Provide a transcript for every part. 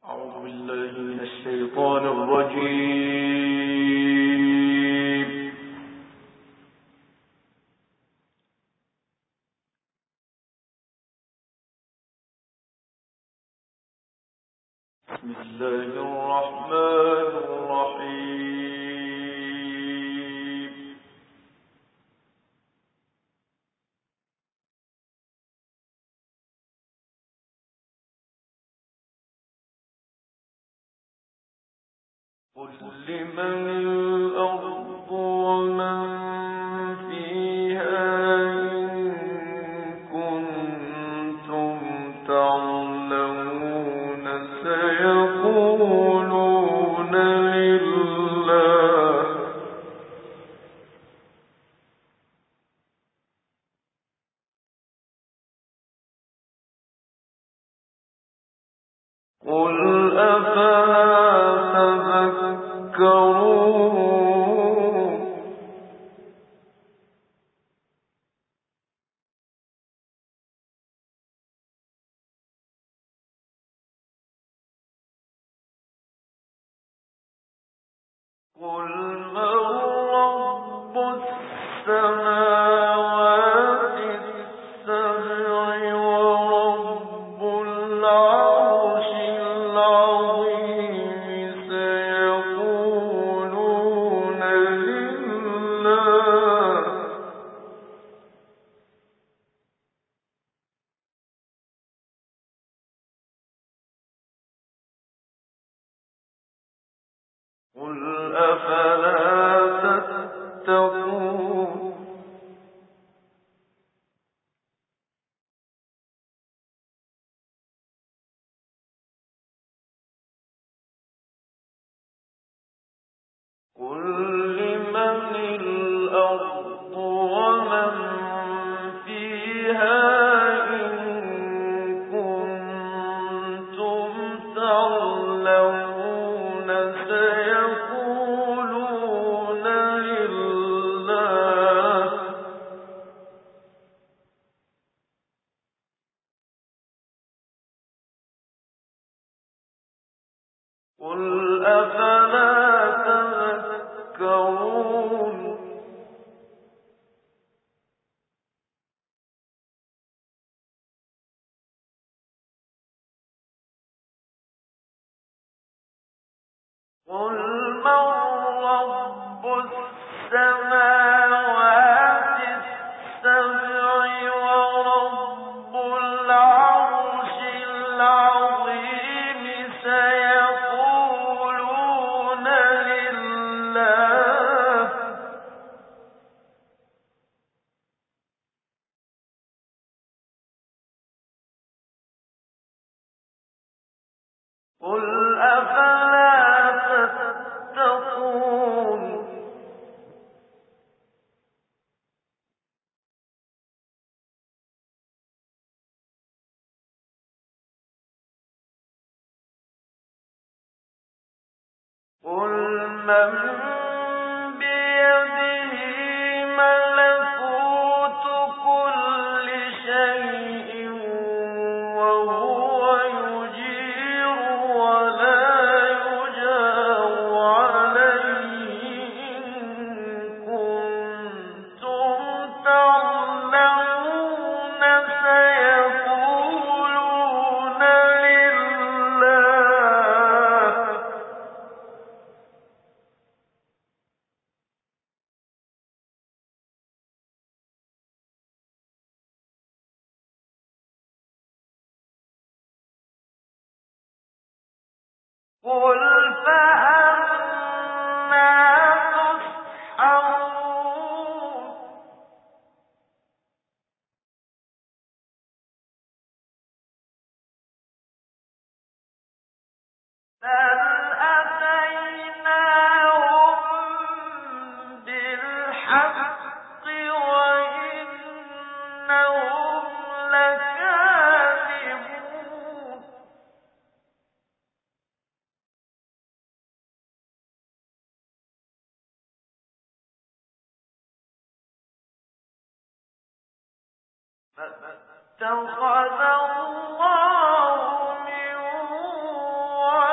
أعوذ بالله من الشيطان الرجيم. بسم الله الرحمن الرحيم. قل لمن الأرض ومن فيها إن كنتم تعلمون سيقولون لله. قل أفلا تذكرون. قل من رب السماوات السبع ورب العرش العظيم سيقولون لله. قل أفلا تتقون. قل لمن الأرض ومن فيها إن كنتم تعلمون سيقولون لله. قل أفلا تذكرون. قل من رب السماوات السبع ورب العرش العظيم سيقولون لله. قل أفلا تتقون. قل من بيده ملكوت كل شيء وهو يجير ولا يجار عليه إن كنتم تعلمون سيقولون لله. قل فأنا تسحرون. بل أتيناهم بالحق وإنهم لكاذبون. فاتخذ الله من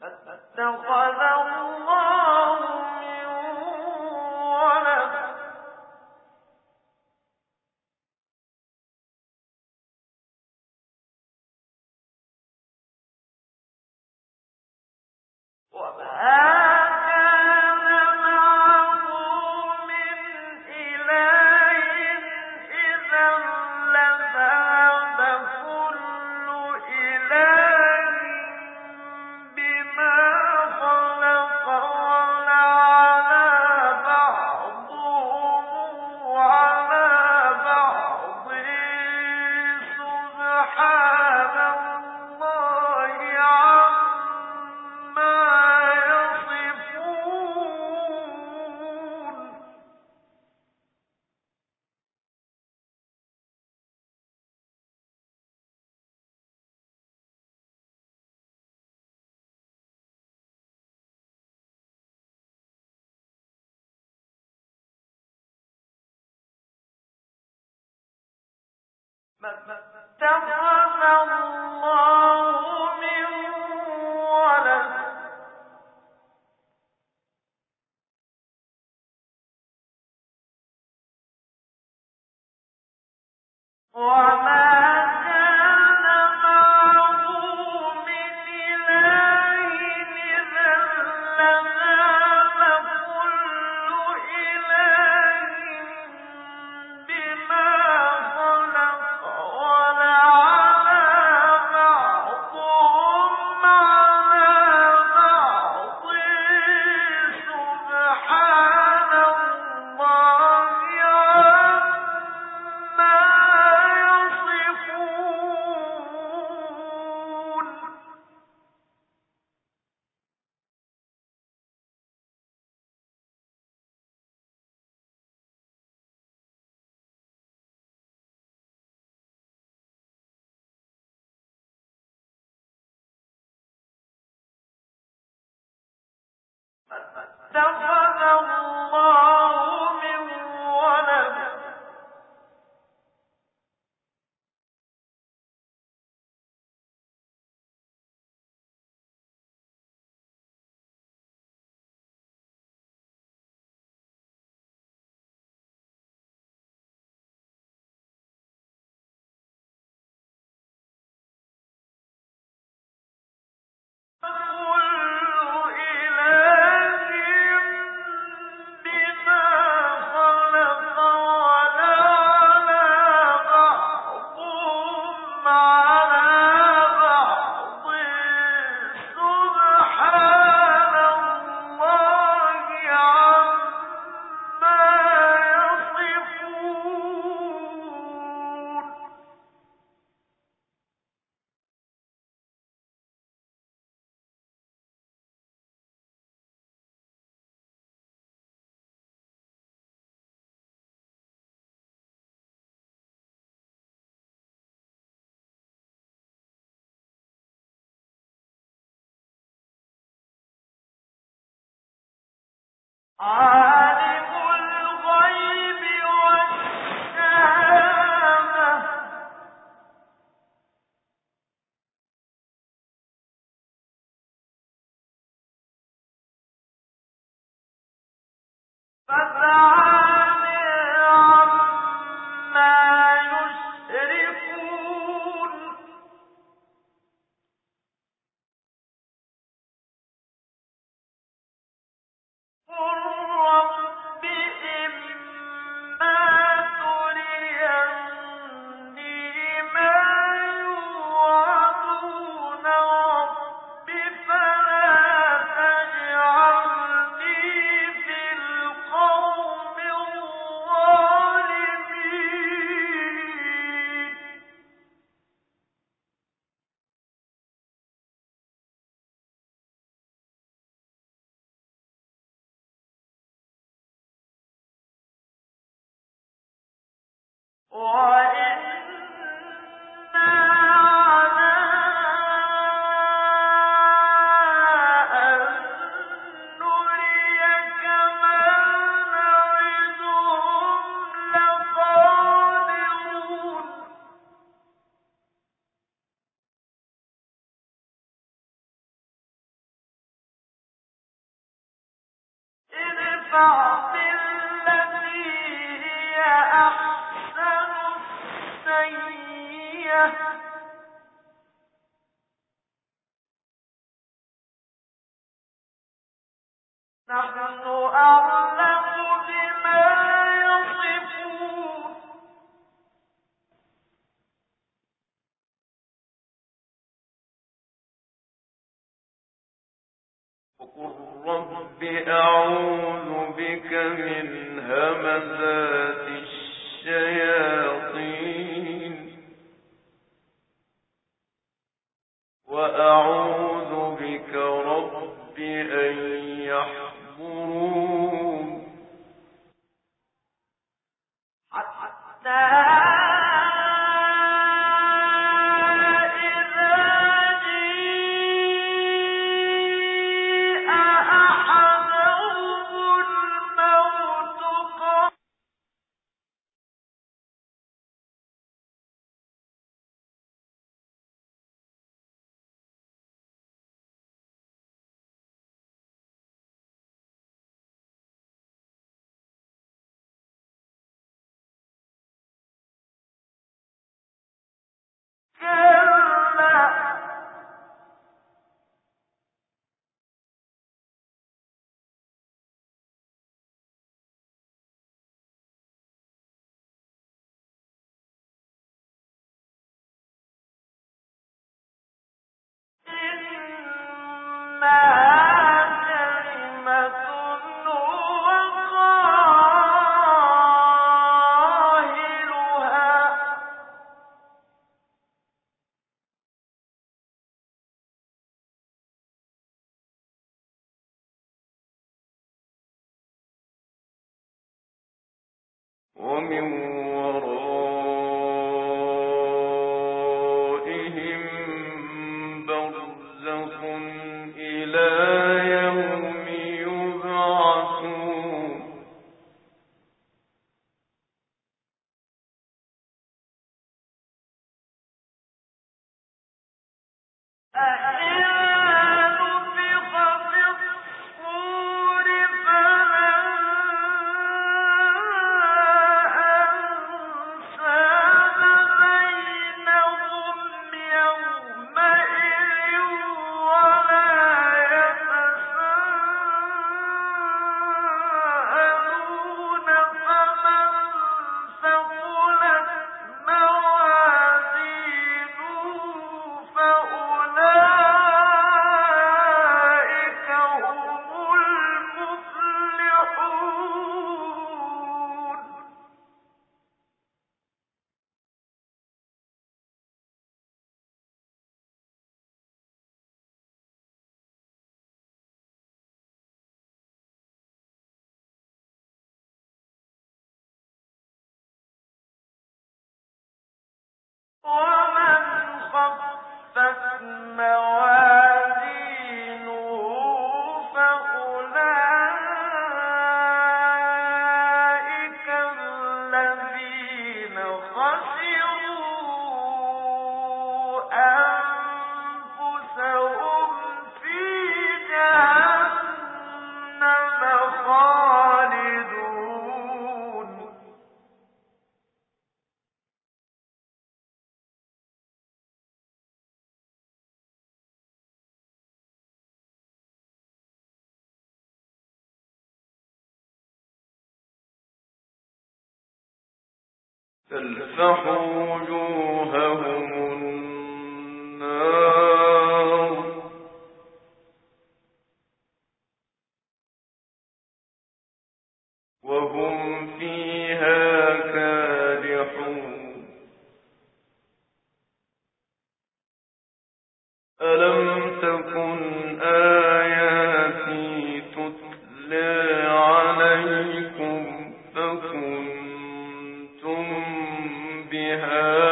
اتخذ الله من ولد وما اتخذ الله من ولد وما كان معه من إله إذا لذهب كل إله بما خلق ولعلى بعضهم على بعض سبحان الله عما يصفون اتخذ الله من ولد كل إله بما خلق ولعلى بعضهم على بعض سبحان الله عما يصفون عالم الغيب والشهادة فتعالى عما يشركون قل رب إما تريني ما يوعدون رب فلا تجعلني في القوم الظالمين رب أعوذ بك من همزات الشياطين وأعوذ بك رب أن يحضرون حتى ومن ورائهم برزخ إلى يوم يبعثون ومن خفت موازينه فأولئك الذين خسروا أنفسهم في جهنم خالدون تلفح وجوههم النار وهم فيها كادحون ألم تكن آياتي تتلى عليكم فكنتم بها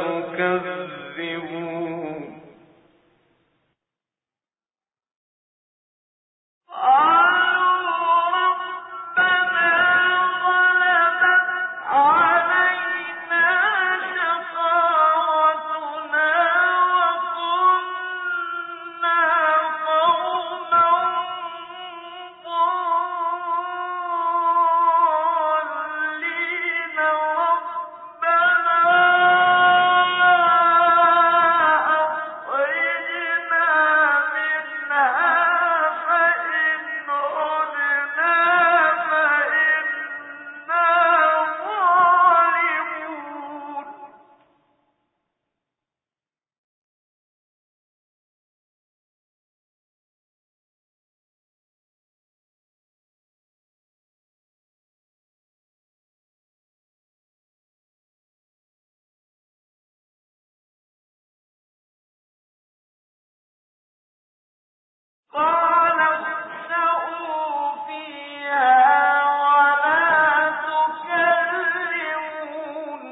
تكذبون قَالَ اخْسَئُوا فِيهَا وَلَا تُكَلِّمُونِ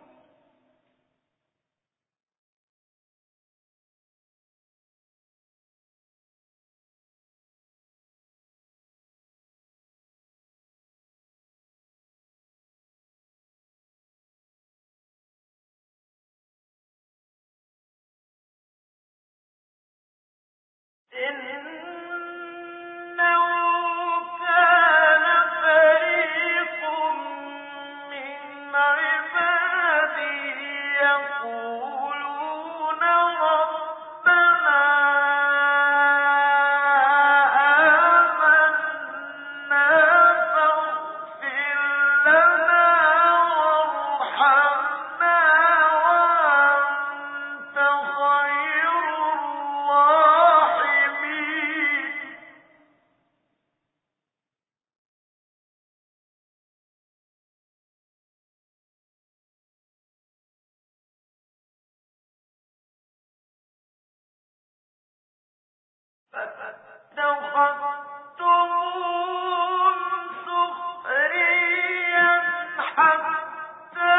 إِنَّهُ كَانَ فَرِيقٌ مِّنْ عِبَادِي يَقُولُونَ رَبَّنَا آمَنَّا فَاغْفِرْ لَنَا وَارْحَمْنَا وَأَنتَ خَيْرُ الرَّاحِمِينَ فَاتَّخَذْتُمُوهُمْ سُخْرِيًّا حَتَّىٰ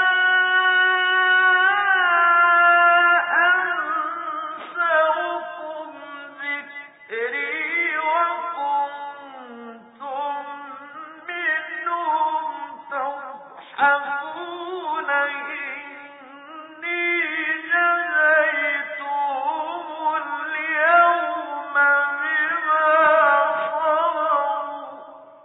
أَنسَوْكُمْ ذِكْرِي وَكُنتُم مِّنْهُمْ تَضْحَكُونَ إِنِّي جَزَيْتُهُمُ الْيَوْمَ بِمَا صَبَرُوا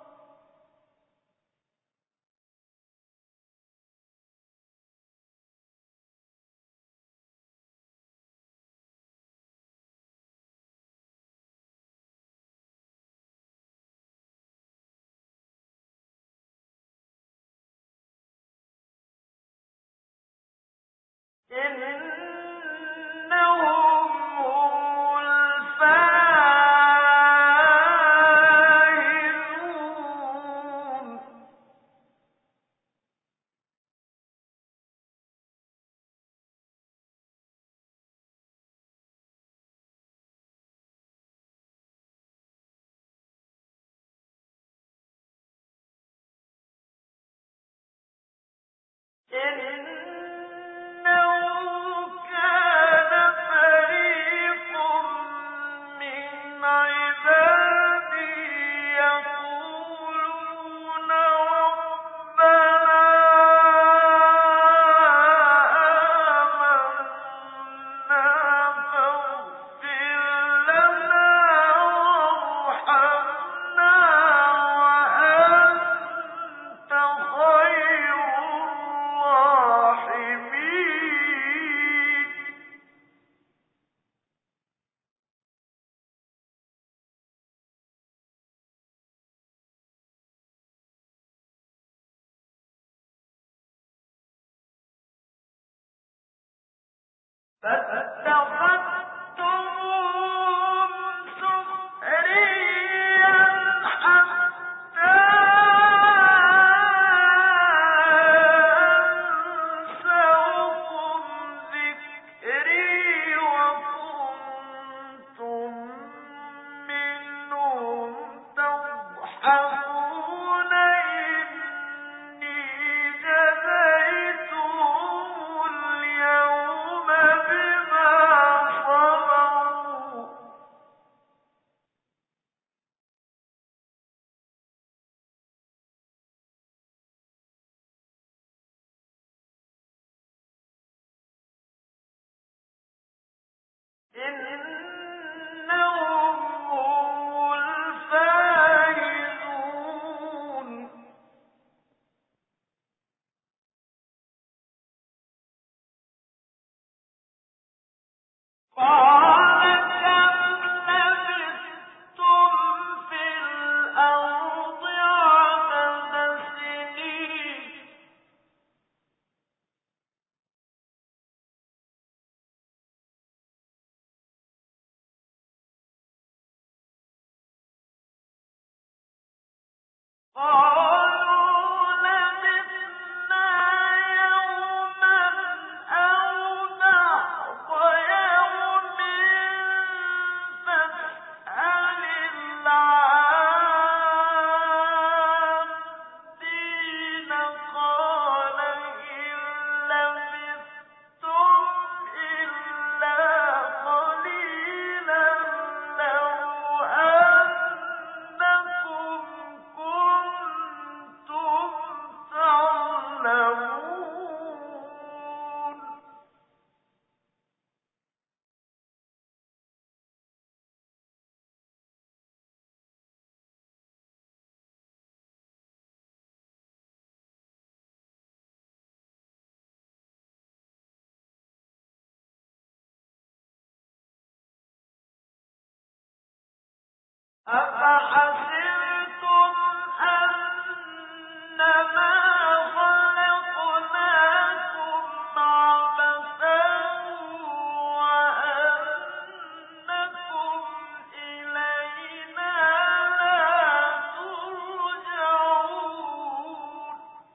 إِنَّهُمْ هُمُ الْفَائِزُونَ إِنَّهُ كَانَ فَرِيقٌ مِّنْ عِبَادِي يَقُولُونَ رَبَّنَا آمَنَّا فَاغْفِرْ لَنَا وَارْحَمْنَا وَأَنتَ خَيْرُ الرَّاحِمِينَ فَاتَّخَذْتُمُوهُمْ سُخْرِيًّا حَتَّىٰ أَنسَوْكُمْ ذِكْرِي وَكُنتُم مِّنْهُمْ تَضْحَكُونَ إِنِّي جَزَيْتُهُمُ الْيَوْمَ بِمَا صَبَرُوا إِنَّهُمْ هُمُ الْفَائِزُونَ قَالَ كَمْ لَبِثْتُمْ فِي الْأَرْضِ عَدَدَ سِنِينَ قَالُوا لَبِثْنَا يَوْمًا أَوْ بَعْضَ يَوْمٍ فَاسْأَلْ أفحسبتم أنما خلقناكم عبثا وأنكم إلينا لا ترجعون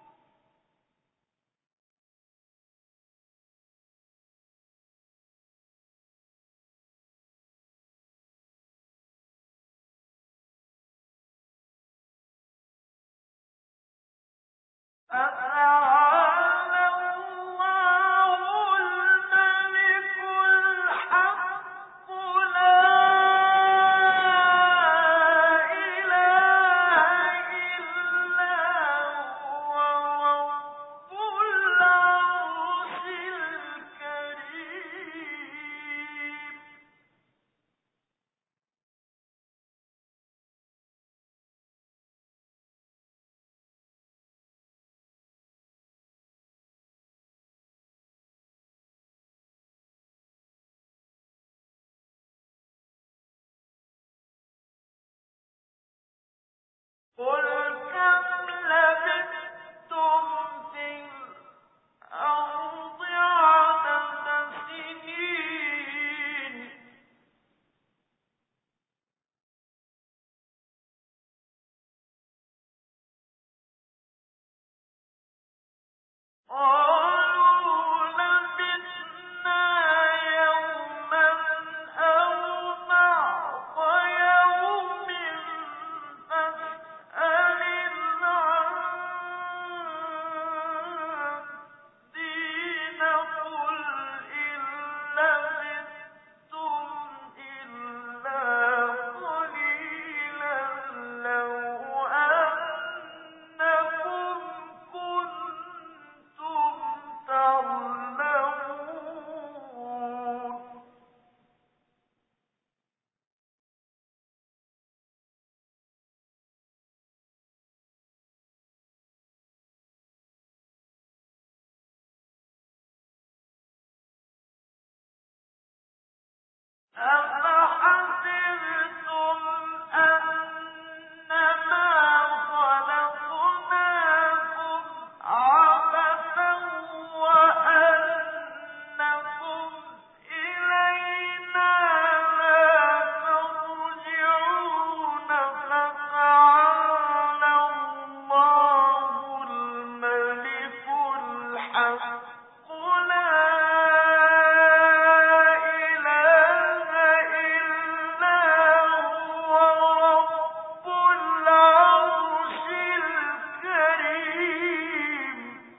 فتعالى الله الملك الحق لا إله إلا هو رب العرش الكريم قل كم لبثتم في الأرض عدد سنين قالوا لبثنا يوما أو بعض يوم فاسأل العادين قل إن لبثتم إلا قليلا لو أنكم كنتم تعلمون أفحسبتم أنما خلقناكم عبثا وأنكم إلينا لا ترجعون فتعالى الله الملك الحق لا إله إلا هو رب العرش الكريم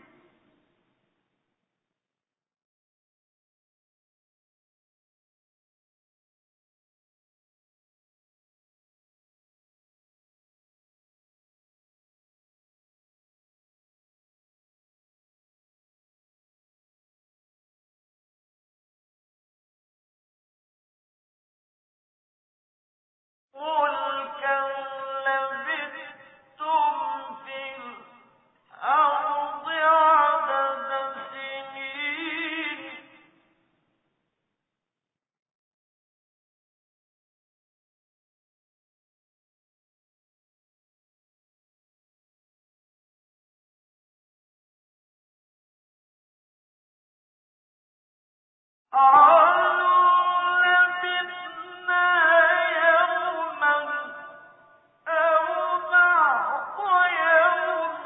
قل كم لبثتم في الأرض عدد سنين قالوا لبثنا يوما أو بعض يوم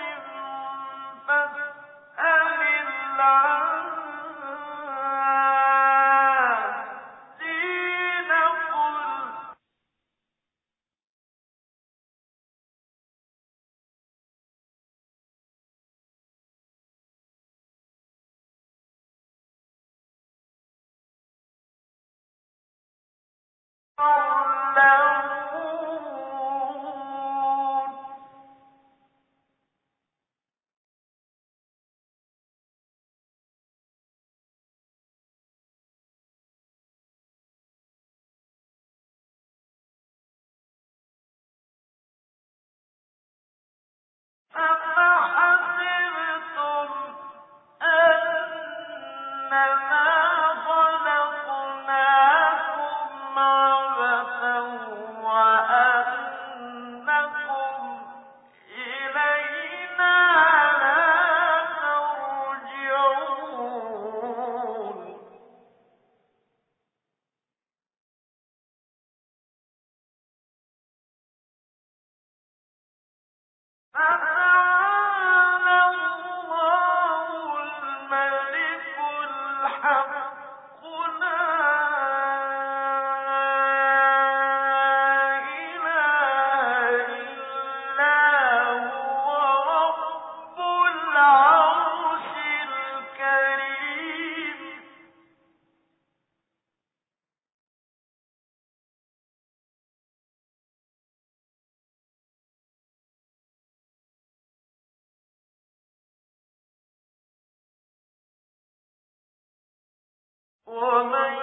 فاسأل العادين قل تعلمون أفحسبتم أنما خلقناكم عبثا وأنكم ومن